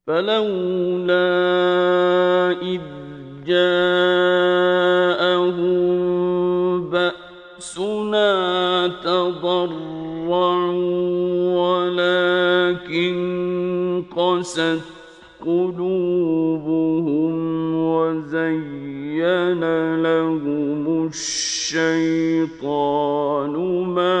فلولا إذ جاءهم بأسنا تضرعوا ولكن قست قلوبهم وزين لهم الشيطان ما